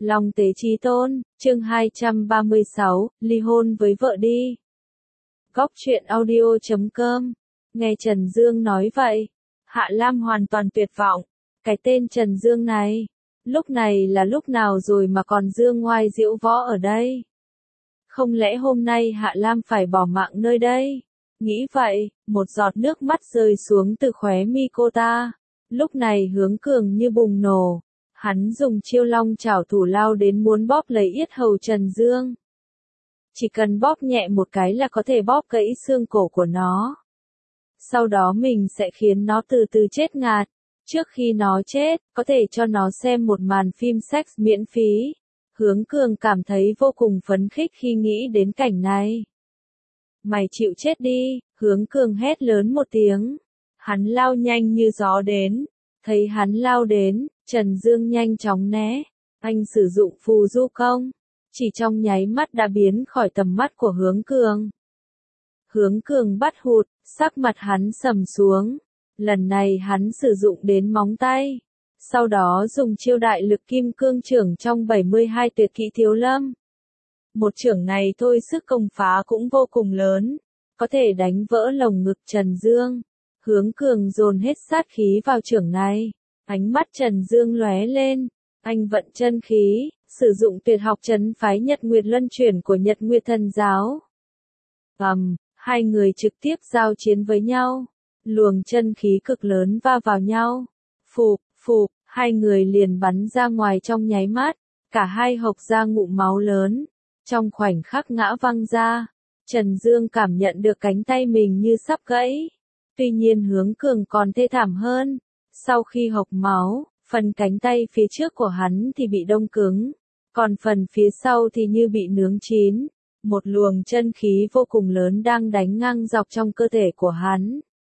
Long Tế Chí Tôn, chương 236, ly hôn với vợ đi. Góc truyện audio.com. Nghe Trần Dương nói vậy, Hạ Lam hoàn toàn tuyệt vọng. Cái tên Trần Dương này, lúc này là lúc nào rồi mà còn dương ngoai diễu võ ở đây? Không lẽ hôm nay Hạ Lam phải bỏ mạng nơi đây? Nghĩ vậy, một giọt nước mắt rơi xuống từ khóe mi cô ta. Lúc này Hướng Cường như bùng nổ. Hắn dùng chiêu long chảo thủ lao đến muốn bóp lấy yết hầu Trần Dương. Chỉ cần bóp nhẹ một cái là có thể bóp gãy xương cổ của nó. Sau đó mình sẽ khiến nó từ từ chết ngạt. Trước khi nó chết, có thể cho nó xem một màn phim sex miễn phí. Hướng Cường cảm thấy vô cùng phấn khích khi nghĩ đến cảnh này. Mày chịu chết đi, Hướng Cường hét lớn một tiếng. Hắn lao nhanh như gió đến. Thấy hắn lao đến, Trần Dương nhanh chóng né. Anh sử dụng phù du công. Chỉ trong nháy mắt đã biến khỏi tầm mắt của Hướng Cường. Hướng Cường bắt hụt, sắc mặt hắn sầm xuống. Lần này hắn sử dụng đến móng tay. Sau đó dùng chiêu đại lực kim cương chưởng trong 72 tuyệt kỹ thiếu lâm. Một chưởng này thôi sức công phá cũng vô cùng lớn. Có thể đánh vỡ lồng ngực Trần Dương. Hướng Cường dồn hết sát khí vào chưởng này. Ánh mắt Trần Dương lóe lên. Anh vận chân khí, sử dụng tuyệt học trấn phái Nhật Nguyệt Luân chuyển của Nhật Nguyệt Thần Giáo. Hai người trực tiếp giao chiến với nhau. Luồng chân khí cực lớn va vào nhau. Phụp, hai người liền bắn ra ngoài trong nháy mắt. Cả hai hộc ra ngụm máu lớn. Trong khoảnh khắc ngã văng ra, Trần Dương cảm nhận được cánh tay mình như sắp gãy. Tuy nhiên Hướng Cường còn thê thảm hơn. Sau khi hộc máu, phần cánh tay phía trước của hắn thì bị đông cứng. Còn phần phía sau thì như bị nướng chín. Một luồng chân khí vô cùng lớn đang đánh ngang dọc trong cơ thể của hắn.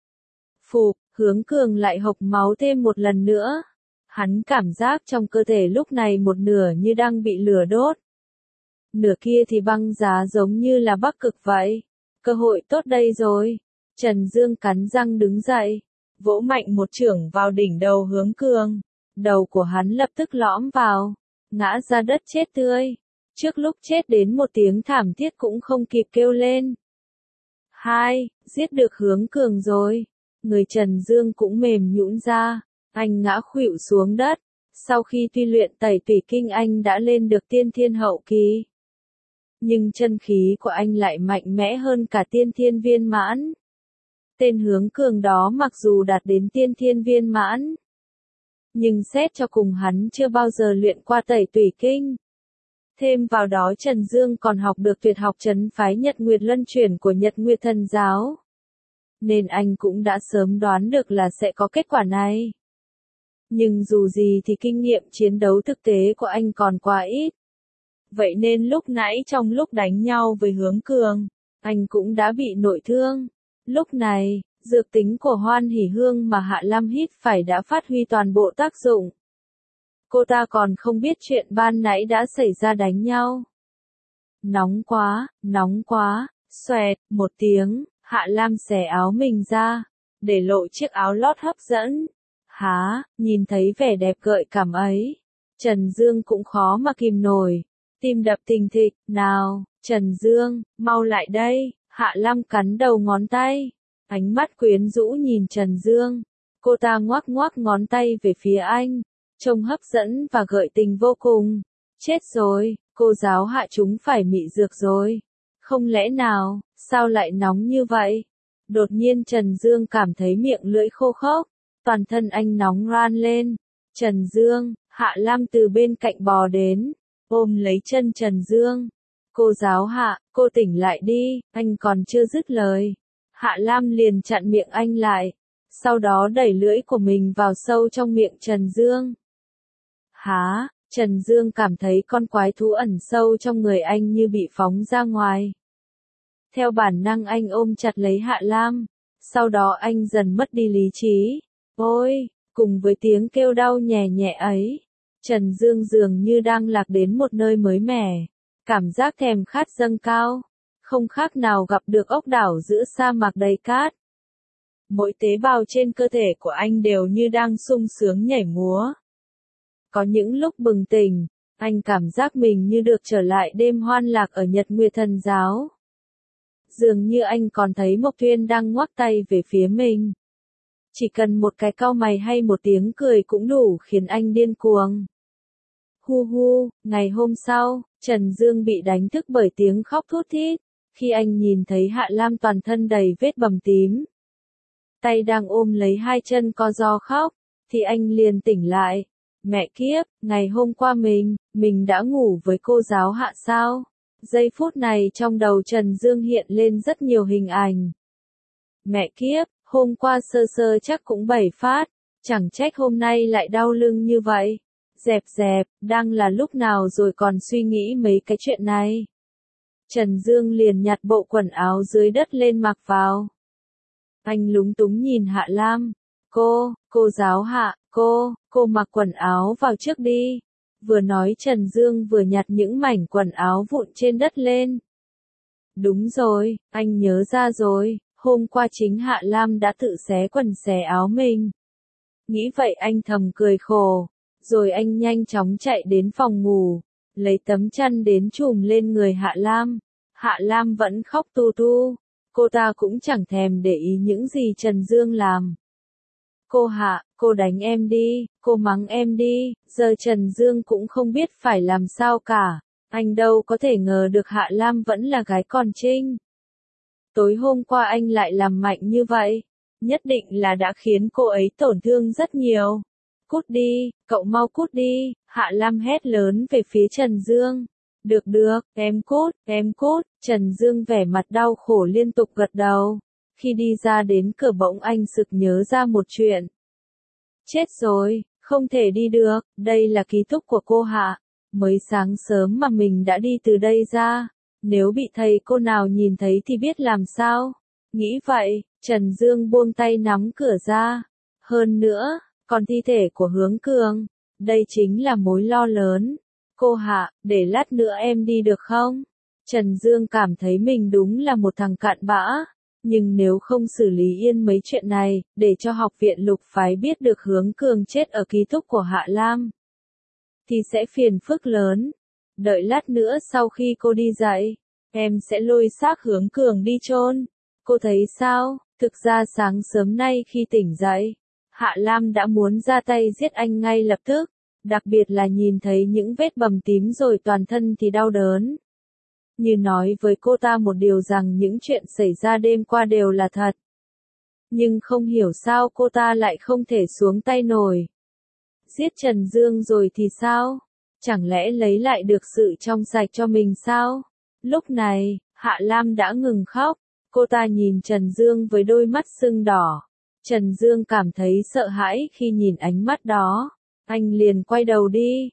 Hướng Cường lại hộc máu thêm một lần nữa. Hắn cảm giác trong cơ thể lúc này một nửa như đang bị lửa đốt. Nửa kia thì băng giá giống như là Bắc Cực vậy. Cơ hội tốt đây rồi. Trần Dương cắn răng đứng dậy. Vỗ mạnh một chưởng vào đỉnh đầu Hướng Cường. Đầu của hắn lập tức lõm vào. Ngã ra đất chết tươi. Trước lúc chết đến một tiếng thảm thiết cũng không kịp kêu lên. Giết được Hướng Cường rồi. Người Trần Dương cũng mềm nhũn ra. Anh ngã khuỵu xuống đất. Sau khi tuy luyện tẩy tùy kinh anh đã lên được tiên thiên hậu kỳ. Nhưng chân khí của anh lại mạnh mẽ hơn cả tiên thiên viên mãn. Tên Hướng Cường đó mặc dù đạt đến tiên thiên viên mãn. Nhưng xét cho cùng hắn chưa bao giờ luyện qua tẩy tùy kinh. Thêm vào đó Trần Dương còn học được tuyệt học trấn phái Nhật Nguyệt Luân chuyển của Nhật Nguyệt Thần Giáo. Nên anh cũng đã sớm đoán được là sẽ có kết quả này. Nhưng dù gì thì kinh nghiệm chiến đấu thực tế của anh còn quá ít. Vậy nên lúc nãy trong lúc đánh nhau với Hướng Cường, anh cũng đã bị nội thương. Lúc này, dược tính của Hoan Hỷ Hương mà Hạ Lam hít phải đã phát huy toàn bộ tác dụng. Cô ta còn không biết chuyện ban nãy đã xảy ra đánh nhau. Nóng quá, xoẹt, một tiếng, Hạ Lam xẻ áo mình ra, để lộ chiếc áo lót hấp dẫn. Nhìn thấy vẻ đẹp gợi cảm ấy, Trần Dương cũng khó mà kìm nổi. Tim đập thình thịch, nào, Trần Dương, mau lại đây, Hạ Lam cắn đầu ngón tay. Ánh mắt quyến rũ nhìn Trần Dương. Cô ta ngoắc ngón tay về phía anh. Trông hấp dẫn và gợi tình vô cùng. Chết rồi, cô giáo Hạ chúng phải mị dược rồi. Không lẽ nào, sao lại nóng như vậy? Đột nhiên Trần Dương cảm thấy miệng lưỡi khô khốc. Toàn thân anh nóng ran lên. Trần Dương, Hạ Lam từ bên cạnh bò đến. Ôm lấy chân Trần Dương. Cô giáo Hạ, cô tỉnh lại đi, anh còn chưa dứt lời. Hạ Lam liền chặn miệng anh lại. Sau đó đẩy lưỡi của mình vào sâu trong miệng Trần Dương. Trần Dương cảm thấy con quái thú ẩn sâu trong người anh như bị phóng ra ngoài. Theo bản năng anh ôm chặt lấy Hạ Lam. Sau đó anh dần mất đi lý trí. Ôi, cùng với tiếng kêu đau nhè nhẹ ấy, Trần Dương dường như đang lạc đến một nơi mới mẻ. Cảm giác thèm khát dâng cao. Không khác nào gặp được ốc đảo giữa sa mạc đầy cát. Mỗi tế bào trên cơ thể của anh đều như đang sung sướng nhảy múa. Có những lúc bừng tỉnh, Anh cảm giác mình như được trở lại đêm hoan lạc ở Nhật Nguyệt Thần Giáo. Dường như anh còn thấy Mộc Thuyên đang ngoắc tay về phía mình. Chỉ cần một cái cau mày hay một tiếng cười cũng đủ khiến anh điên cuồng. Hu hu, ngày hôm sau, Trần Dương bị đánh thức bởi tiếng khóc thút thít. Khi anh nhìn thấy Hạ Lam toàn thân đầy vết bầm tím, tay đang ôm lấy hai chân co ro khóc, thì anh liền tỉnh lại. Mẹ kiếp, ngày hôm qua mình đã ngủ với cô giáo Hạ sao? Giây phút này trong đầu Trần Dương hiện lên rất nhiều hình ảnh. Mẹ kiếp, hôm qua sơ sơ chắc cũng 7 phát, chẳng trách hôm nay lại đau lưng như vậy. Dẹp dẹp, đang là lúc nào rồi còn suy nghĩ mấy cái chuyện này. Trần Dương liền nhặt bộ quần áo dưới đất lên mặc vào. Anh lúng túng nhìn Hạ Lam. Cô giáo Hạ, cô mặc quần áo vào trước đi. Vừa nói Trần Dương vừa nhặt những mảnh quần áo vụn trên đất lên. Đúng rồi, anh nhớ ra rồi, hôm qua chính Hạ Lam đã tự xé quần xé áo mình. Nghĩ vậy anh thầm cười khổ, rồi anh nhanh chóng chạy đến phòng ngủ, lấy tấm chăn đến trùm lên người Hạ Lam. Hạ Lam vẫn khóc tu tu, cô ta cũng chẳng thèm để ý những gì Trần Dương làm. Cô Hạ, cô đánh em đi, cô mắng em đi, giờ Trần Dương cũng không biết phải làm sao cả, anh đâu có thể ngờ được Hạ Lam vẫn là gái còn trinh. Tối hôm qua anh lại làm mạnh như vậy, nhất định là đã khiến cô ấy tổn thương rất nhiều. Cút đi, cậu mau cút đi, Hạ Lam hét lớn về phía Trần Dương. Được, em cút, Trần Dương vẻ mặt đau khổ liên tục gật đầu. Khi đi ra đến cửa bỗng anh sực nhớ ra một chuyện. Chết rồi, không thể đi được, đây là ký túc của cô Hạ. Mới sáng sớm mà mình đã đi từ đây ra, nếu bị thầy cô nào nhìn thấy thì biết làm sao. Nghĩ vậy, Trần Dương buông tay nắm cửa ra. Hơn nữa, còn thi thể của Hướng Cường, đây chính là mối lo lớn. Cô Hạ, để lát nữa em đi được không? Trần Dương cảm thấy mình đúng là một thằng cặn bã. Nhưng nếu không xử lý yên mấy chuyện này, để cho học viện Lục Phái biết được Hướng Cường chết ở ký túc của Hạ Lam, thì sẽ phiền phức lớn. Đợi lát nữa sau khi cô đi dậy, em sẽ lôi xác Hướng Cường đi chôn. Cô thấy sao? Thực ra sáng sớm nay khi tỉnh dậy, Hạ Lam đã muốn ra tay giết anh ngay lập tức. Đặc biệt là nhìn thấy những vết bầm tím rồi toàn thân thì đau đớn. Như nói với cô ta một điều rằng những chuyện xảy ra đêm qua đều là thật. Nhưng không hiểu sao cô ta lại không thể xuống tay nổi. Giết Trần Dương rồi thì sao? Chẳng lẽ lấy lại được sự trong sạch cho mình sao? Lúc này, Hạ Lam đã ngừng khóc. Cô ta nhìn Trần Dương với đôi mắt sưng đỏ. Trần Dương cảm thấy sợ hãi khi nhìn ánh mắt đó. Anh liền quay đầu đi.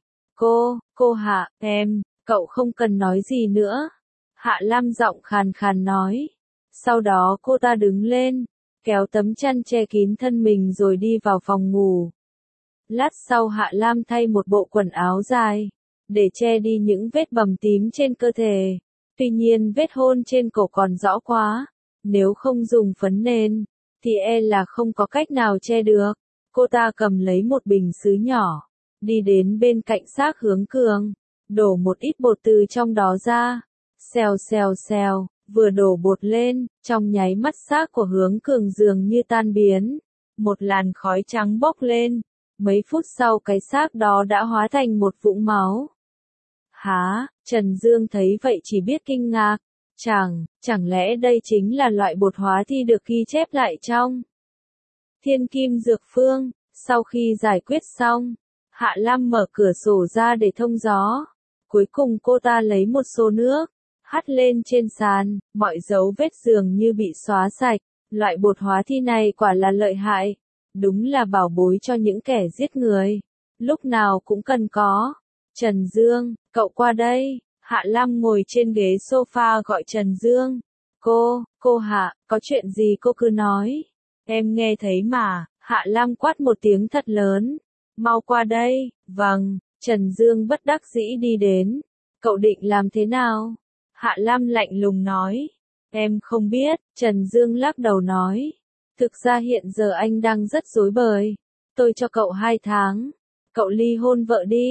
Cô Hạ, cậu không cần nói gì nữa. Hạ Lam giọng khàn khàn nói. Sau đó cô ta đứng lên, kéo tấm chăn che kín thân mình rồi đi vào phòng ngủ. Lát sau Hạ Lam thay một bộ quần áo dài, để che đi những vết bầm tím trên cơ thể. Tuy nhiên vết hôn trên cổ còn rõ quá, nếu không dùng phấn nền, thì là không có cách nào che được. Cô ta cầm lấy một bình sứ nhỏ, đi đến bên cạnh xác Hướng Cường, đổ một ít bột từ trong đó ra. Xèo, vừa đổ bột lên, trong nháy mắt xác của Hướng Cường dường như tan biến. Một làn khói trắng bốc lên. Mấy phút sau cái xác đó đã hóa thành một vũng máu. Hả? Trần Dương thấy vậy chỉ biết kinh ngạc. Chẳng lẽ đây chính là loại bột hóa thi được ghi chép lại trong Thiên Kim Dược Phương? Sau khi giải quyết xong, Hạ Lam mở cửa sổ ra để thông gió. Cuối cùng cô ta lấy một xô nước, hắt lên trên sàn, mọi dấu vết dường như bị xóa sạch. Loại bột hóa thi này quả là lợi hại. Đúng là bảo bối cho những kẻ giết người. Lúc nào cũng cần có. Trần Dương, cậu qua đây. Hạ Lam ngồi trên ghế sofa gọi Trần Dương. Cô Hạ, có chuyện gì cô cứ nói. Em nghe thấy mà. Hạ Lam quát một tiếng thật lớn. Mau qua đây. Vâng, Trần Dương bất đắc dĩ đi đến. Cậu định làm thế nào? Hạ Lam lạnh lùng nói. Em không biết, Trần Dương lắc đầu nói. Thực ra hiện giờ anh đang rất rối bời. Tôi cho cậu 2 tháng. Cậu ly hôn vợ đi.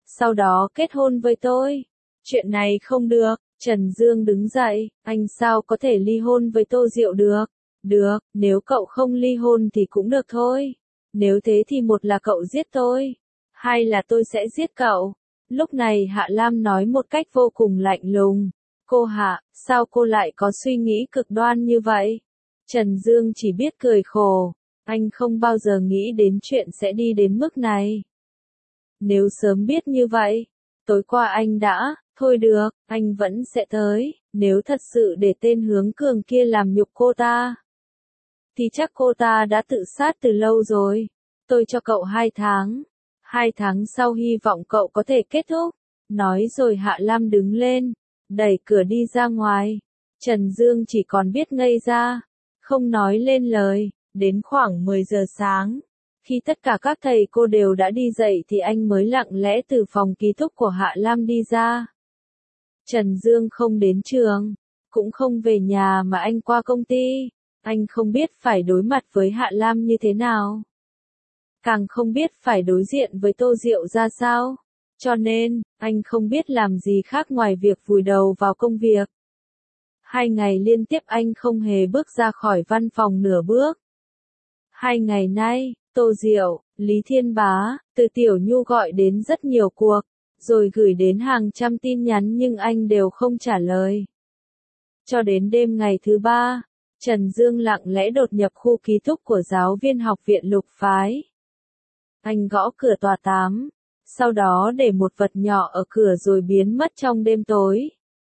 sau đó kết hôn với tôi. Chuyện này không được. Trần Dương đứng dậy, anh sao có thể ly hôn với Tô Diệu được? Được, nếu cậu không ly hôn thì cũng được thôi. Nếu thế thì một là cậu giết tôi, hai là tôi sẽ giết cậu. Lúc này Hạ Lam nói một cách vô cùng lạnh lùng. Cô Hạ, sao cô lại có suy nghĩ cực đoan như vậy? Trần Dương chỉ biết cười khổ. Anh không bao giờ nghĩ đến chuyện sẽ đi đến mức này. Nếu sớm biết như vậy, tối qua anh đã, thôi được, anh vẫn sẽ tới. Nếu thật sự để tên Hướng Cường kia làm nhục cô ta, thì chắc cô ta đã tự sát từ lâu rồi. Tôi cho cậu 2 tháng. 2 tháng sau hy vọng cậu có thể kết thúc. Nói rồi Hạ Lam đứng lên, đẩy cửa đi ra ngoài. Trần Dương chỉ còn biết ngây ra, không nói lên lời. Đến khoảng 10 giờ sáng, khi tất cả các thầy cô đều đã đi dậy thì anh mới lặng lẽ từ phòng ký túc của Hạ Lam đi ra. Trần Dương không đến trường, cũng không về nhà mà anh qua công ty. Anh không biết phải đối mặt với Hạ Lam như thế nào, càng không biết phải đối diện với Tô Diệu ra sao. Cho nên, anh không biết làm gì khác ngoài việc vùi đầu vào công việc. 2 ngày liên tiếp anh không hề bước ra khỏi văn phòng nửa bước. 2 ngày nay, Tô Diệu, Lý Thiên Bá, Từ Tiểu Nhu gọi đến rất nhiều cuộc, rồi gửi đến hàng trăm tin nhắn nhưng anh đều không trả lời. Cho đến đêm ngày thứ 3, Trần Dương lặng lẽ đột nhập khu ký túc của giáo viên học viện Lục Phái. Anh gõ cửa tòa 8, sau đó để một vật nhỏ ở cửa rồi biến mất trong đêm tối.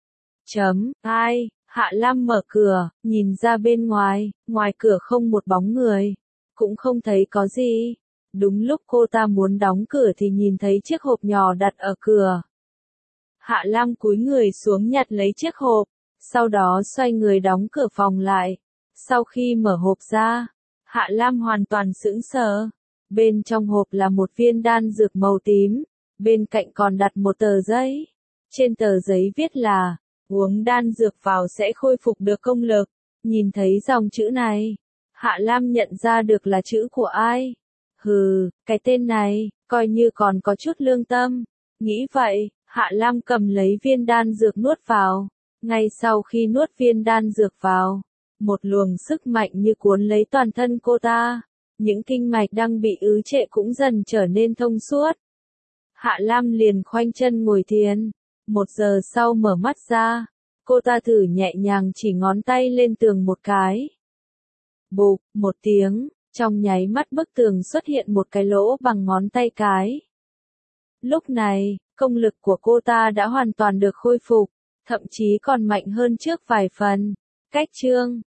Ai? Hạ Lam mở cửa, nhìn ra bên ngoài, ngoài cửa không một bóng người, cũng không thấy có gì. Đúng lúc cô ta muốn đóng cửa thì nhìn thấy chiếc hộp nhỏ đặt ở cửa. Hạ Lam cúi người xuống nhặt lấy chiếc hộp, sau đó xoay người đóng cửa phòng lại. Sau khi mở hộp ra, Hạ Lam hoàn toàn sững sờ. Bên trong hộp là một viên đan dược màu tím, bên cạnh còn đặt một tờ giấy. Trên tờ giấy viết là, uống đan dược vào sẽ khôi phục được công lực. Nhìn thấy dòng chữ này, Hạ Lam nhận ra được là chữ của ai. Hừ, cái tên này, coi như còn có chút lương tâm. Nghĩ vậy, Hạ Lam cầm lấy viên đan dược nuốt vào. Ngay sau khi nuốt viên đan dược vào, một luồng sức mạnh như cuốn lấy toàn thân cô ta. Những kinh mạch đang bị ứ trệ cũng dần trở nên thông suốt. Hạ Lam liền khoanh chân ngồi thiền. 1 giờ sau mở mắt ra, cô ta thử nhẹ nhàng chỉ ngón tay lên tường một cái. Bụp, một tiếng, trong nháy mắt bức tường xuất hiện một cái lỗ bằng ngón tay cái. Lúc này, công lực của cô ta đã hoàn toàn được khôi phục, thậm chí còn mạnh hơn trước vài phần. Cách chương